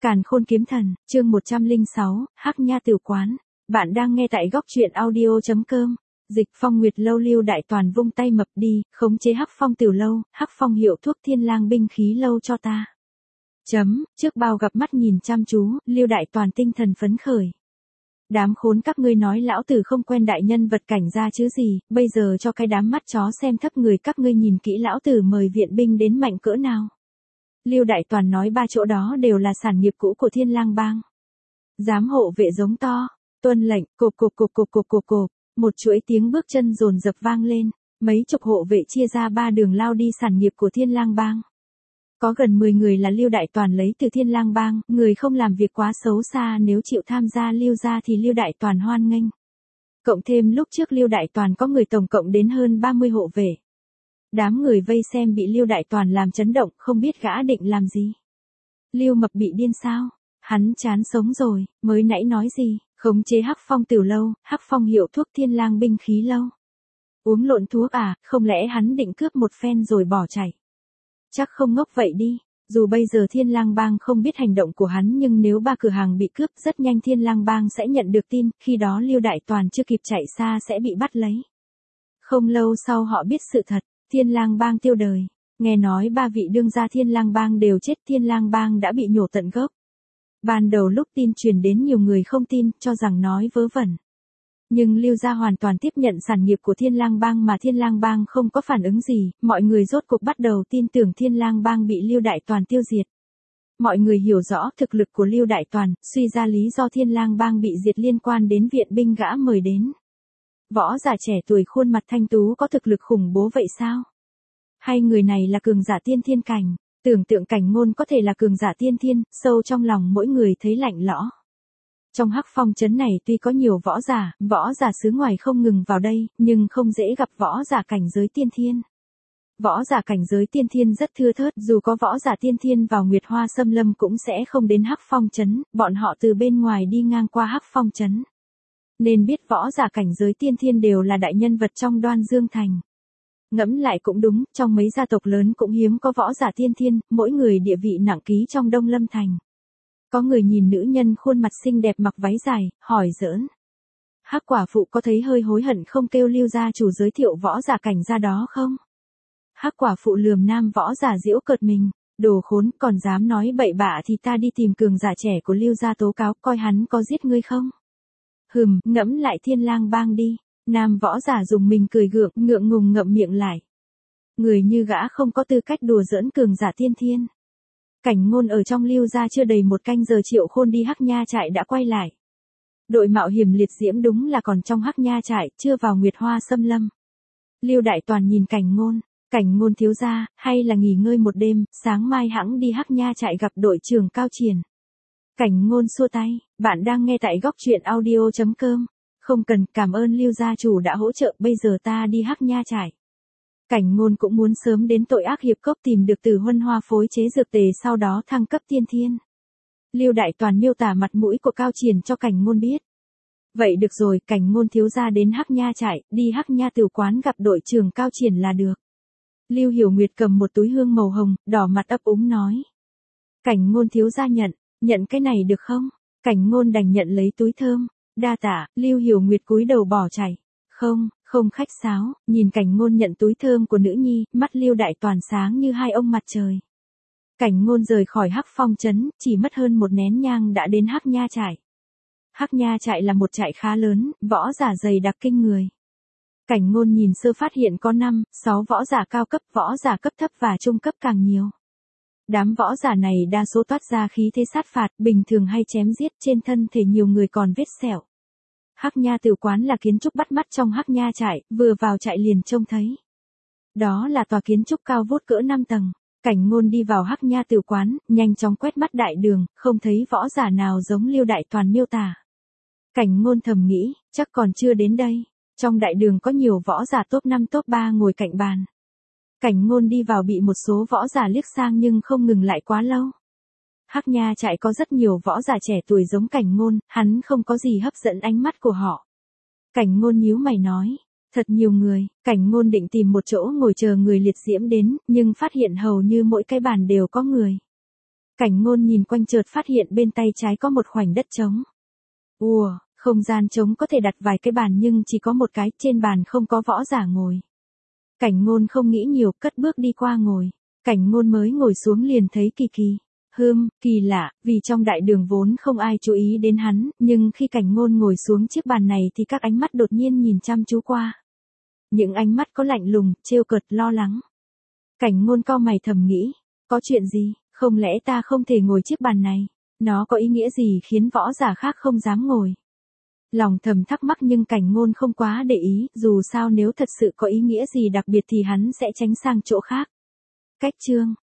Càn Khôn Kiếm Thần, chương 106, Hắc Nha Tử Quán. Bạn đang nghe tại góc truyện audio.com. Dịch Phong Nguyệt Lâu. Lưu Đại Toàn vung tay mập đi, khống chế Hắc Phong Tiểu Lâu, Hắc Phong hiệu thuốc Thiên Lang binh khí lâu cho ta. Trước bao gặp mắt nhìn chăm chú, Lưu Đại Toàn tinh thần phấn khởi. Đám khốn các ngươi nói lão tử không quen đại nhân vật cảnh ra chứ gì, bây giờ cho cái đám mắt chó xem thấp người các ngươi nhìn kỹ lão tử mời viện binh đến mạnh cỡ nào. Lưu Đại Toàn nói ba chỗ đó đều là sản nghiệp cũ của Thiên Lang bang. Dám hộ vệ giống to, tuân lệnh, cộp, một chuỗi tiếng bước chân dồn dập vang lên, mấy chục hộ vệ chia ra ba đường lao đi sản nghiệp của Thiên Lang bang. Có gần 10 người là Lưu Đại Toàn lấy từ Thiên Lang bang, người không làm việc quá xấu xa nếu chịu tham gia Lưu gia thì Lưu Đại Toàn hoan nghênh. Cộng thêm lúc trước Lưu Đại Toàn có người tổng cộng đến hơn 30 hộ vệ. Đám người vây xem bị Lưu Đại Toàn làm chấn động, không biết gã định làm gì. Lưu Mập bị điên sao? Hắn chán sống rồi, mới nãy nói gì? Khống chế Hắc Phong Tiểu Lâu, Hắc Phong hiệu thuốc Thiên Lang binh khí lâu. Uống lộn thuốc à, không lẽ hắn định cướp một phen rồi bỏ chạy? Chắc không ngốc vậy đi. Dù bây giờ Thiên Lang bang không biết hành động của hắn nhưng nếu ba cửa hàng bị cướp rất nhanh Thiên Lang bang sẽ nhận được tin, khi đó Lưu Đại Toàn chưa kịp chạy xa sẽ bị bắt lấy. Không lâu sau họ biết sự thật. Thiên Lang bang tiêu đời. Nghe nói ba vị đương gia Thiên Lang bang đều chết, Thiên Lang bang đã bị nhổ tận gốc. Ban đầu lúc tin truyền đến nhiều người không tin, cho rằng nói vớ vẩn. Nhưng Lưu gia hoàn toàn tiếp nhận sản nghiệp của Thiên Lang bang mà Thiên Lang bang không có phản ứng gì, mọi người rốt cuộc bắt đầu tin tưởng Thiên Lang bang bị Lưu Đại Toàn tiêu diệt. Mọi người hiểu rõ thực lực của Lưu Đại Toàn, suy ra lý do Thiên Lang bang bị diệt liên quan đến viện binh gã mời đến. Võ giả trẻ tuổi khuôn mặt thanh tú có thực lực khủng bố vậy sao? Hay người này là cường giả tiên thiên cảnh? Tưởng tượng Cảnh Ngôn có thể là cường giả tiên thiên, sâu trong lòng mỗi người thấy lạnh lẽo. Trong Hắc Phong trấn này tuy có nhiều võ giả xứ ngoài không ngừng vào đây, nhưng không dễ gặp võ giả cảnh giới tiên thiên. Võ giả cảnh giới tiên thiên rất thưa thớt, dù có võ giả tiên thiên vào Nguyệt Hoa Xâm Lâm cũng sẽ không đến Hắc Phong trấn, bọn họ từ bên ngoài đi ngang qua Hắc Phong trấn. Nên biết võ giả cảnh giới tiên thiên đều là đại nhân vật trong Đoan Dương thành. Ngẫm lại cũng đúng, trong mấy gia tộc lớn cũng hiếm có võ giả tiên thiên, mỗi người địa vị nặng ký trong Đông Lâm thành. Có người nhìn nữ nhân khuôn mặt xinh đẹp mặc váy dài, hỏi giỡn. Hắc quả phụ có thấy hơi hối hận không kêu Lưu gia chủ giới thiệu võ giả cảnh ra đó không? Hắc quả phụ lườm nam võ giả giễu cợt mình, đồ khốn, còn dám nói bậy bạ thì ta đi tìm cường giả trẻ của Lưu gia tố cáo, coi hắn có giết ngươi không? Ngẫm lại Thiên Lang bang đi. Nam võ giả dùng mình cười gượng, ngượng ngùng ngậm miệng lại. Người như gã không có tư cách đùa giỡn cường giả tiên thiên. Cảnh Ngôn ở trong Lưu gia chưa đầy một canh giờ Triệu Khôn đi Hắc Nha trại đã quay lại. Đội mạo hiểm liệt diễm đúng là còn trong Hắc Nha trại, chưa vào Nguyệt Hoa Xâm Lâm. Lưu Đại Toàn nhìn Cảnh Ngôn thiếu gia, hay là nghỉ ngơi một đêm, sáng mai hẵng đi Hắc Nha trại gặp đội trưởng Cao Triển. Cảnh Ngôn xua tay, bạn đang nghe tại góc truyện audio.com. Không cần, cảm ơn Lưu gia chủ đã hỗ trợ, bây giờ ta đi Hắc Nha trại. Cảnh Ngôn cũng muốn sớm đến tội ác hiệp cốc tìm được Tử Huân Hoa phối chế dược tề sau đó thăng cấp tiên thiên. Lưu Đại Toàn miêu tả mặt mũi của Cao Triển cho Cảnh Ngôn biết. Vậy được rồi, Cảnh Ngôn thiếu gia đến Hắc Nha trại, đi Hắc Nha Tử quán gặp đội trưởng Cao Triển là được. Lưu Hiểu Nguyệt cầm một túi hương màu hồng, đỏ mặt ấp úng nói. Cảnh Ngôn thiếu gia nhận cái này được không? Cảnh Ngôn đành nhận lấy túi thơm. Đa tạ, Lưu Hiểu Nguyệt cúi đầu bỏ chạy. Không khách sáo, nhìn Cảnh Ngôn nhận túi thơm của nữ nhi, mắt Lưu Đại Toàn sáng như hai ông mặt trời. Cảnh Ngôn rời khỏi Hắc Phong trấn, chỉ mất hơn một nén nhang đã đến Hắc Nha trại. Hắc Nha trại là một trại khá lớn, võ giả dày đặc kinh người. Cảnh Ngôn nhìn sơ phát hiện có 5, 6 võ giả cao cấp, võ giả cấp thấp và trung cấp càng nhiều. Đám võ giả này đa số toát ra khí thế sát phạt, bình thường hay chém giết, trên thân thể nhiều người còn vết sẹo. Hắc Nha Tử quán là kiến trúc bắt mắt trong Hắc Nha trại, vừa vào trại liền trông thấy. Đó là tòa kiến trúc cao vút cỡ 5 tầng. Cảnh Ngôn đi vào Hắc Nha Tử quán, nhanh chóng quét mắt đại đường, không thấy võ giả nào giống Lưu Đại Toàn miêu tả. Cảnh Ngôn thầm nghĩ, chắc còn chưa đến đây. Trong đại đường có nhiều võ giả top 5 top 3 ngồi cạnh bàn. Cảnh Ngôn đi vào bị một số võ giả liếc sang nhưng không ngừng lại quá lâu. Hắc Nha trại có rất nhiều võ giả trẻ tuổi giống Cảnh Ngôn, hắn không có gì hấp dẫn ánh mắt của họ. Cảnh Ngôn nhíu mày nói, thật nhiều người. Cảnh Ngôn định tìm một chỗ ngồi chờ người liệt diễm đến, nhưng phát hiện hầu như mỗi cái bàn đều có người. Cảnh Ngôn nhìn quanh chợt phát hiện bên tay trái có một khoảnh đất trống. Ùa, không gian trống có thể đặt vài cái bàn nhưng chỉ có một cái, trên bàn không có võ giả ngồi. Cảnh Ngôn không nghĩ nhiều, cất bước đi qua ngồi. Cảnh Ngôn mới ngồi xuống liền thấy Kỳ Kỳ. Kỳ lạ, vì trong đại đường vốn không ai chú ý đến hắn, nhưng khi Cảnh Ngôn ngồi xuống chiếc bàn này thì các ánh mắt đột nhiên nhìn chăm chú qua. Những ánh mắt có lạnh lùng, trêu cợt, lo lắng. Cảnh Ngôn cau mày thầm nghĩ, có chuyện gì, không lẽ ta không thể ngồi chiếc bàn này? Nó có ý nghĩa gì khiến võ giả khác không dám ngồi? Lòng thầm thắc mắc nhưng Cảnh Ngôn không quá để ý, dù sao nếu thật sự có ý nghĩa gì đặc biệt thì hắn sẽ tránh sang chỗ khác. Cách chương